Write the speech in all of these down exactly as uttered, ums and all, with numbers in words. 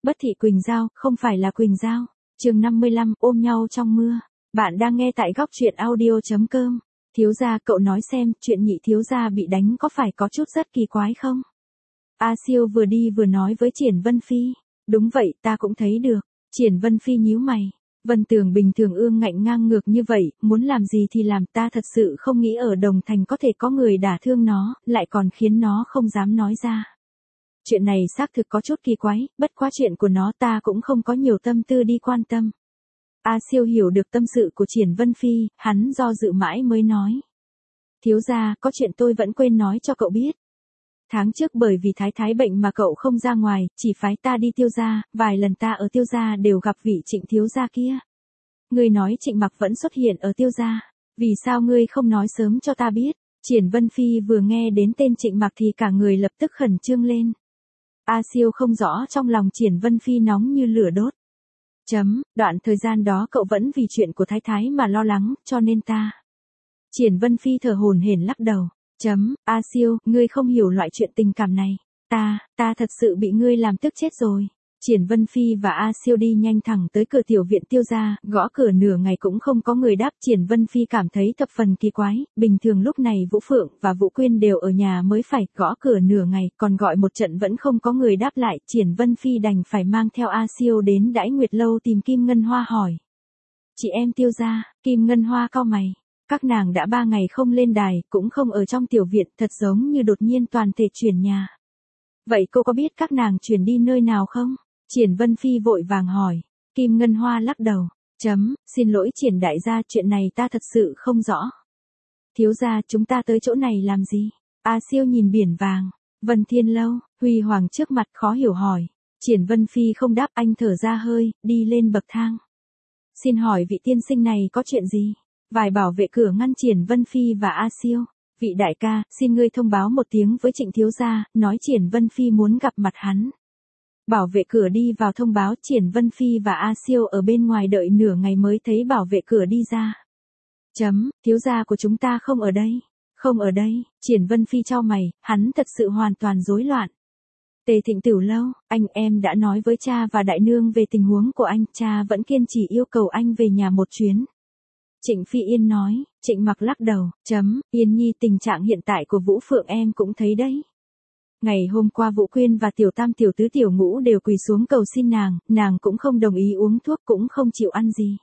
Bất thị Quỳnh Giao, không phải là Quỳnh Giao. Chương năm mươi lăm, ôm nhau trong mưa. Bạn đang nghe tại góc truyện audio chấm com. Thiếu gia, cậu nói xem, chuyện nhị thiếu gia bị đánh có phải có chút rất kỳ quái không? A Siêu vừa đi vừa nói với Triển Vân Phi. Đúng vậy, ta cũng thấy được. Triển Vân Phi nhíu mày. Vân Tường bình thường ương ngạnh ngang ngược như vậy, muốn làm gì thì làm, ta thật sự không nghĩ ở Đồng Thành có thể có người đả thương nó, lại còn khiến nó không dám nói ra. Chuyện này xác thực có chút kỳ quái, bất quá chuyện của nó ta cũng không có nhiều tâm tư đi quan tâm. A Siêu hiểu được tâm sự của Triển Vân Phi, hắn do dự mãi mới nói. Thiếu gia, có chuyện tôi vẫn quên nói cho cậu biết. Tháng trước bởi vì thái thái bệnh mà cậu không ra ngoài, chỉ phái ta đi Tiêu gia, vài lần ta ở Tiêu gia đều gặp vị Trịnh thiếu gia kia. Ngươi nói Trịnh Mặc vẫn xuất hiện ở Tiêu gia, vì sao ngươi không nói sớm cho ta biết? Triển Vân Phi vừa nghe đến tên Trịnh Mặc thì cả người lập tức khẩn trương lên. A Siêu không rõ trong lòng Triển Vân Phi nóng như lửa đốt. Chấm, đoạn thời gian đó cậu vẫn vì chuyện của thái thái mà lo lắng, cho nên ta. Triển Vân Phi thở hổn hển lắc đầu. Chấm, A Siêu, ngươi không hiểu loại chuyện tình cảm này. Ta, ta thật sự bị ngươi làm tức chết rồi. Triển Vân Phi và A Siêu đi nhanh thẳng tới cửa tiểu viện Tiêu gia, gõ cửa nửa ngày cũng không có người đáp. Triển Vân Phi cảm thấy thập phần kỳ quái, bình thường lúc này Vũ Phượng và Vũ Quyên đều ở nhà mới phải, gõ cửa nửa ngày, còn gọi một trận vẫn không có người đáp lại. Triển Vân Phi đành phải mang theo A Siêu đến Đãi Nguyệt Lâu tìm Kim Ngân Hoa hỏi. Chị em Tiêu gia, Kim Ngân Hoa cau mày. Các nàng đã ba ngày không lên đài, cũng không ở trong tiểu viện, thật giống như đột nhiên toàn thể chuyển nhà. Vậy cô có biết các nàng chuyển đi nơi nào không? Triển Vân Phi vội vàng hỏi. Kim Ngân Hoa lắc đầu. Chấm, xin lỗi Triển đại gia, chuyện này ta thật sự không rõ. Thiếu gia, chúng ta tới chỗ này làm gì? A Siêu nhìn biển vàng. Vân Thiên Lâu, Huy Hoàng trước mặt khó hiểu hỏi. Triển Vân Phi không đáp, anh thở ra hơi, đi lên bậc thang. Xin hỏi vị tiên sinh này có chuyện gì? Vài bảo vệ cửa ngăn Triển Vân Phi và A Siêu. Vị đại ca, xin ngươi thông báo một tiếng với Trịnh thiếu gia, nói Triển Vân Phi muốn gặp mặt hắn. Bảo vệ cửa đi vào thông báo. Triển Vân Phi và A Siêu ở bên ngoài đợi nửa ngày mới thấy bảo vệ cửa đi ra. Chấm, thiếu gia của chúng ta không ở đây. Không ở đây. Triển Vân Phi chau mày, hắn thật sự hoàn toàn rối loạn. Tề Thịnh Tiểu Lâu, anh em đã nói với cha và đại nương về tình huống của anh, cha vẫn kiên trì yêu cầu anh về nhà một chuyến. Trịnh Phi Yên nói. Trịnh Mặc lắc đầu. Chấm, Yên Nhi, tình trạng hiện tại của Vũ Phượng em cũng thấy đấy. Ngày hôm qua Vũ Quyên và Tiểu Tam Tiểu Tứ Tiểu Ngũ đều quỳ xuống cầu xin nàng, nàng cũng không đồng ý uống thuốc, cũng không chịu ăn gì.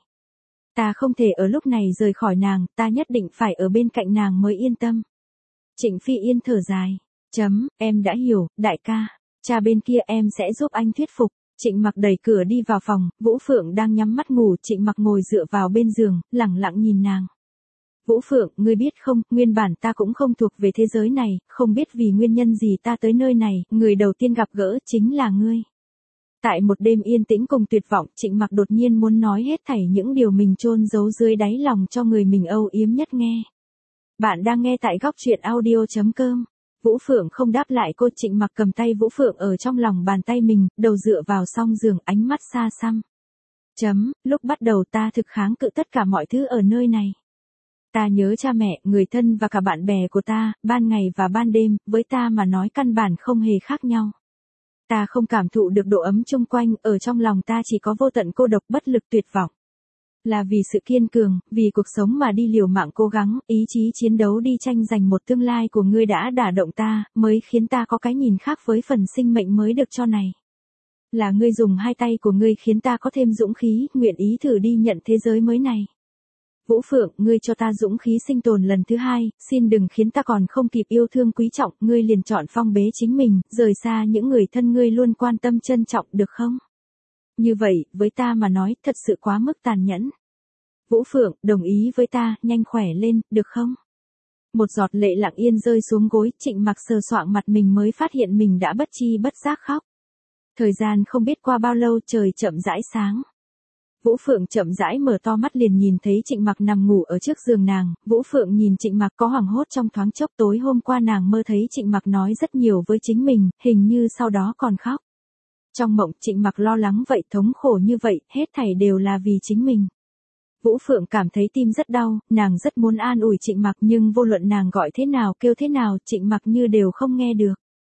Ta không thể ở lúc này rời khỏi nàng, ta nhất định phải ở bên cạnh nàng mới yên tâm. Trịnh Phi Yên thở dài. Chấm, em đã hiểu, đại ca. Cha bên kia em sẽ giúp anh thuyết phục. Trịnh Mặc đẩy cửa đi vào phòng, Vũ Phượng đang nhắm mắt ngủ, Trịnh Mặc ngồi dựa vào bên giường, lẳng lặng nhìn nàng. Vũ Phượng, ngươi biết không, nguyên bản ta cũng không thuộc về thế giới này, không biết vì nguyên nhân gì ta tới nơi này, người đầu tiên gặp gỡ chính là ngươi. Tại một đêm yên tĩnh cùng tuyệt vọng, Trịnh Mặc đột nhiên muốn nói hết thảy những điều mình chôn giấu dưới đáy lòng cho người mình âu yếm nhất nghe. Bạn đang nghe tại góc truyện audio chấm com. Vũ Phượng không đáp lại cô. Trịnh Mặc cầm tay Vũ Phượng ở trong lòng bàn tay mình, đầu dựa vào song giường, ánh mắt xa xăm. Chấm, lúc bắt đầu ta thực kháng cự tất cả mọi thứ ở nơi này. Ta nhớ cha mẹ, người thân và cả bạn bè của ta, ban ngày và ban đêm, với ta mà nói căn bản không hề khác nhau. Ta không cảm thụ được độ ấm chung quanh, ở trong lòng ta chỉ có vô tận cô độc, bất lực, tuyệt vọng. Là vì sự kiên cường, vì cuộc sống mà đi liều mạng cố gắng, ý chí chiến đấu đi tranh giành một tương lai của ngươi đã đả động ta, mới khiến ta có cái nhìn khác với phần sinh mệnh mới được cho này. Là ngươi dùng hai tay của ngươi khiến ta có thêm dũng khí, nguyện ý thử đi nhận thế giới mới này. Vũ Phượng, ngươi cho ta dũng khí sinh tồn lần thứ hai, xin đừng khiến ta còn không kịp yêu thương quý trọng, ngươi liền chọn phong bế chính mình, rời xa những người thân ngươi luôn quan tâm trân trọng, được không? Như vậy, với ta mà nói, thật sự quá mức tàn nhẫn. Vũ Phượng, đồng ý với ta, nhanh khỏe lên, được không? Một giọt lệ lặng yên rơi xuống gối, Trịnh Mặc sờ soạng mặt mình mới phát hiện mình đã bất chi bất giác khóc. Thời gian không biết qua bao lâu, trời chậm rãi sáng. Vũ Phượng chậm rãi mở to mắt liền nhìn thấy Trịnh Mặc nằm ngủ ở trước giường nàng. Vũ Phượng nhìn Trịnh Mặc có hoảng hốt trong thoáng chốc. Tối hôm qua nàng mơ thấy Trịnh Mặc nói rất nhiều với chính mình, hình như sau đó còn khóc. Trong mộng, Trịnh Mặc lo lắng vậy, thống khổ như vậy, hết thảy đều là vì chính mình. Vũ Phượng cảm thấy tim rất đau, nàng rất muốn an ủi Trịnh Mặc nhưng vô luận nàng gọi thế nào kêu thế nào, Trịnh Mặc như đều không nghe được.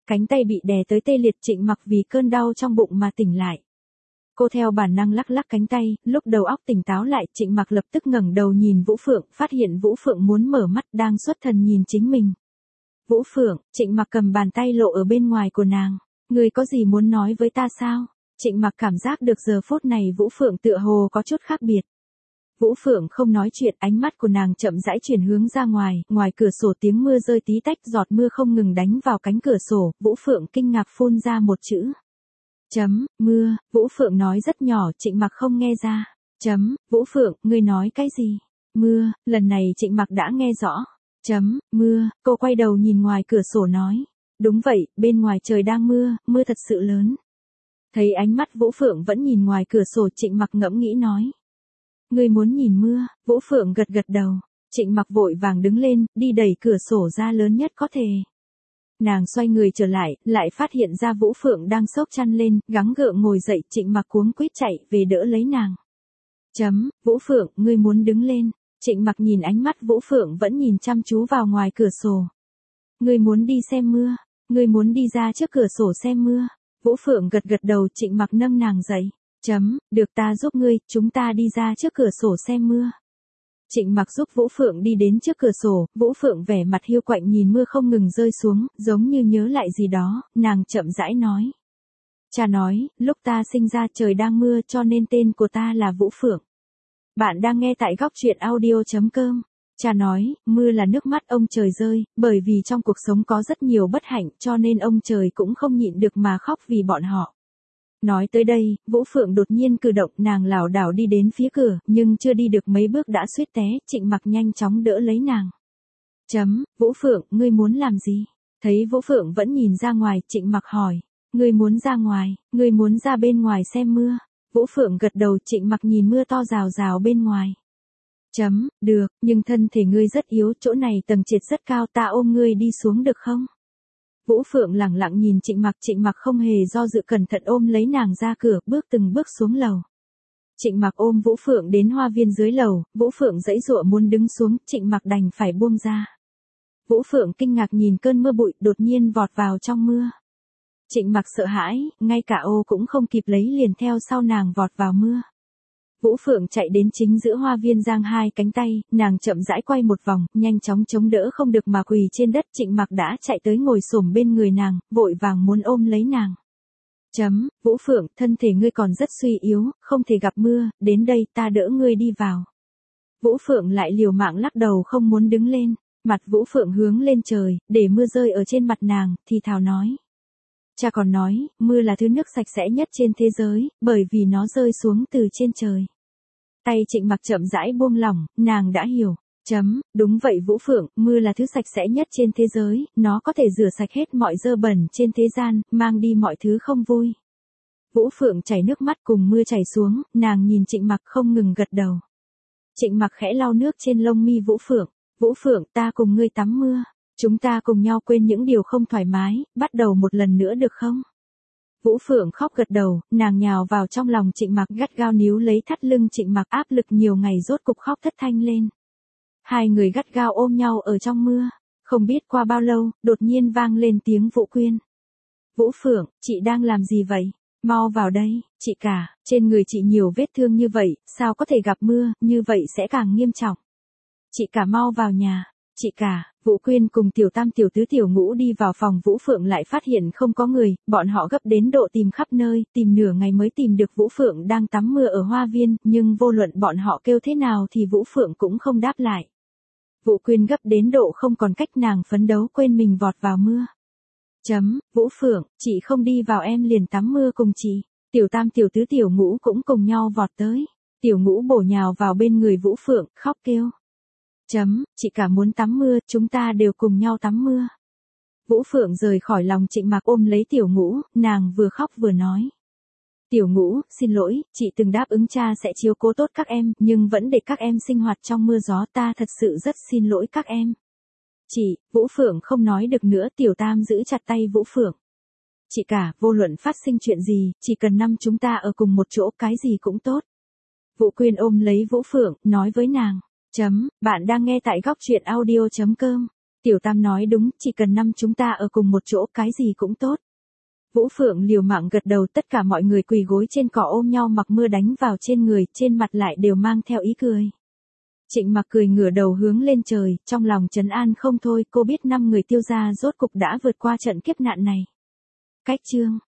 Cánh tay bị đè tới tê liệt, Trịnh Mặc vì cơn đau trong bụng mà tỉnh lại. Cô theo bản năng lắc lắc cánh tay, lúc đầu óc tỉnh táo lại, Trịnh Mặc lập tức ngẩng đầu nhìn Vũ Phượng, phát hiện Vũ Phượng muốn mở mắt đang xuất thần nhìn chính mình. Vũ Phượng, Trịnh Mặc cầm bàn tay lộ ở bên ngoài của nàng. Người có gì muốn nói với ta sao? Trịnh Mặc cảm giác được giờ phút này Vũ Phượng tựa hồ có chút khác biệt. Vũ Phượng không nói chuyện, ánh mắt của nàng chậm rãi chuyển hướng ra ngoài, ngoài cửa sổ tiếng mưa rơi tí tách, giọt mưa không ngừng đánh vào cánh cửa sổ, Vũ Phượng kinh ngạc phun ra một chữ. Chấm, mưa, Vũ Phượng nói rất nhỏ, Trịnh Mặc không nghe ra. Chấm, Vũ Phượng, ngươi nói cái gì? Mưa, lần này Trịnh Mặc đã nghe rõ. Chấm, mưa, cô quay đầu nhìn ngoài cửa sổ nói. Đúng vậy, bên ngoài trời đang mưa, mưa thật sự lớn. Thấy ánh mắt Vũ Phượng vẫn nhìn ngoài cửa sổ, Trịnh Mặc ngẫm nghĩ nói. Ngươi muốn nhìn mưa? Vũ Phượng gật gật đầu. Trịnh Mặc vội vàng đứng lên, đi đẩy cửa sổ ra lớn nhất có thể. Nàng xoay người trở lại, lại phát hiện ra Vũ Phượng đang xốc chăn lên, gắng gượng ngồi dậy, Trịnh Mặc cuống quýt chạy về đỡ lấy nàng. Chấm, Vũ Phượng, ngươi muốn đứng lên. Trịnh Mặc nhìn ánh mắt Vũ Phượng vẫn nhìn chăm chú vào ngoài cửa sổ. Ngươi muốn đi xem mưa? Ngươi muốn đi ra trước cửa sổ xem mưa? Vũ Phượng gật gật đầu, Trịnh Mặc nâng nàng dậy. Chấm, được, ta giúp ngươi, chúng ta đi ra trước cửa sổ xem mưa. Trịnh Mặc giúp Vũ Phượng đi đến trước cửa sổ, Vũ Phượng vẻ mặt hiu quạnh nhìn mưa không ngừng rơi xuống, giống như nhớ lại gì đó, nàng chậm rãi nói. Cha nói, lúc ta sinh ra trời đang mưa cho nên tên của ta là Vũ Phượng. Bạn đang nghe tại góc truyện audio chấm com. Cha nói, mưa là nước mắt ông trời rơi, bởi vì trong cuộc sống có rất nhiều bất hạnh cho nên ông trời cũng không nhịn được mà khóc vì bọn họ. Nói tới đây, Vũ Phượng đột nhiên cử động, nàng lảo đảo đi đến phía cửa, nhưng chưa đi được mấy bước đã suýt té, Trịnh Mặc nhanh chóng đỡ lấy nàng. Chấm, Vũ Phượng, ngươi muốn làm gì? Thấy Vũ Phượng vẫn nhìn ra ngoài, Trịnh Mặc hỏi. Ngươi muốn ra ngoài, ngươi muốn ra bên ngoài xem mưa. Vũ Phượng gật đầu, Trịnh Mặc nhìn mưa to rào rào bên ngoài. Chấm, được, nhưng thân thể ngươi rất yếu, chỗ này tầng trệt rất cao, ta ôm ngươi đi xuống được không? Vũ Phượng lẳng lặng nhìn Trịnh Mặc, Trịnh Mặc không hề do dự cẩn thận ôm lấy nàng ra cửa, bước từng bước xuống lầu. Trịnh Mặc ôm Vũ Phượng đến hoa viên dưới lầu, Vũ Phượng giãy giụa muốn đứng xuống, Trịnh Mặc đành phải buông ra. Vũ Phượng kinh ngạc nhìn cơn mưa bụi đột nhiên vọt vào trong mưa. Trịnh Mặc sợ hãi, ngay cả ô cũng không kịp lấy liền theo sau nàng vọt vào mưa. Vũ Phượng chạy đến chính giữa hoa viên giang hai cánh tay, nàng chậm rãi quay một vòng, nhanh chóng chống đỡ không được mà quỳ trên đất, Trịnh Mặc đã chạy tới ngồi xổm bên người nàng, vội vàng muốn ôm lấy nàng. Chấm, Vũ Phượng, thân thể ngươi còn rất suy yếu, không thể gặp mưa, đến đây ta đỡ ngươi đi vào. Vũ Phượng lại liều mạng lắc đầu không muốn đứng lên, mặt Vũ Phượng hướng lên trời, để mưa rơi ở trên mặt nàng, thì thào nói. Cha còn nói, mưa là thứ nước sạch sẽ nhất trên thế giới, bởi vì nó rơi xuống từ trên trời. Tay Trịnh Mặc chậm rãi buông lỏng, nàng đã hiểu. Chấm, đúng vậy Vũ Phượng, mưa là thứ sạch sẽ nhất trên thế giới, nó có thể rửa sạch hết mọi dơ bẩn trên thế gian, mang đi mọi thứ không vui. Vũ Phượng chảy nước mắt cùng mưa chảy xuống, nàng nhìn Trịnh Mặc không ngừng gật đầu. Trịnh Mặc khẽ lau nước trên lông mi Vũ Phượng. Vũ Phượng, ta cùng ngươi tắm mưa. Chúng ta cùng nhau quên những điều không thoải mái, bắt đầu một lần nữa được không? Vũ Phượng khóc gật đầu, nàng nhào vào trong lòng Trịnh Mặc gắt gao níu lấy thắt lưng Trịnh Mặc, áp lực nhiều ngày rốt cục khóc thất thanh lên. Hai người gắt gao ôm nhau ở trong mưa, không biết qua bao lâu, đột nhiên vang lên tiếng Vũ Quyên. Vũ Phượng, chị đang làm gì vậy? Mau vào đây, chị cả, trên người chị nhiều vết thương như vậy, sao có thể gặp mưa, như vậy sẽ càng nghiêm trọng. Chị cả mau vào nhà. Chị cả, Vũ Quyên cùng tiểu tam tiểu tứ tiểu ngũ đi vào phòng Vũ Phượng lại phát hiện không có người, bọn họ gấp đến độ tìm khắp nơi, tìm nửa ngày mới tìm được Vũ Phượng đang tắm mưa ở hoa viên, nhưng vô luận bọn họ kêu thế nào thì Vũ Phượng cũng không đáp lại. Vũ Quyên gấp đến độ không còn cách, nàng phấn đấu quên mình vọt vào mưa. Chấm, Vũ Phượng, chị không đi vào em liền tắm mưa cùng chị. Tiểu tam tiểu tứ tiểu ngũ cũng cùng nhau vọt tới. Tiểu ngũ bổ nhào vào bên người Vũ Phượng, khóc kêu. Chấm, chị cả muốn tắm mưa, chúng ta đều cùng nhau tắm mưa. Vũ Phượng rời khỏi lòng Trịnh Mặc ôm lấy tiểu ngũ, nàng vừa khóc vừa nói. Tiểu ngũ, xin lỗi, chị từng đáp ứng cha sẽ chiếu cố tốt các em, nhưng vẫn để các em sinh hoạt trong mưa gió, ta thật sự rất xin lỗi các em. Chị, Vũ Phượng không nói được nữa, tiểu tam giữ chặt tay Vũ Phượng. Chị cả, vô luận phát sinh chuyện gì, chỉ cần năm chúng ta ở cùng một chỗ, cái gì cũng tốt. Vũ Quyên ôm lấy Vũ Phượng, nói với nàng. Chấm, bạn đang nghe tại góc truyện audio chấm com. Tiểu Tam nói đúng, chỉ cần năm chúng ta ở cùng một chỗ cái gì cũng tốt. Vũ Phượng liều mạng gật đầu, tất cả mọi người quỳ gối trên cỏ ôm nhau mặc mưa đánh vào trên người, trên mặt lại đều mang theo ý cười. Trịnh Mặc cười ngửa đầu hướng lên trời, trong lòng trấn an không thôi, cô biết năm người Tiêu gia rốt cục đã vượt qua trận kiếp nạn này. Cách chương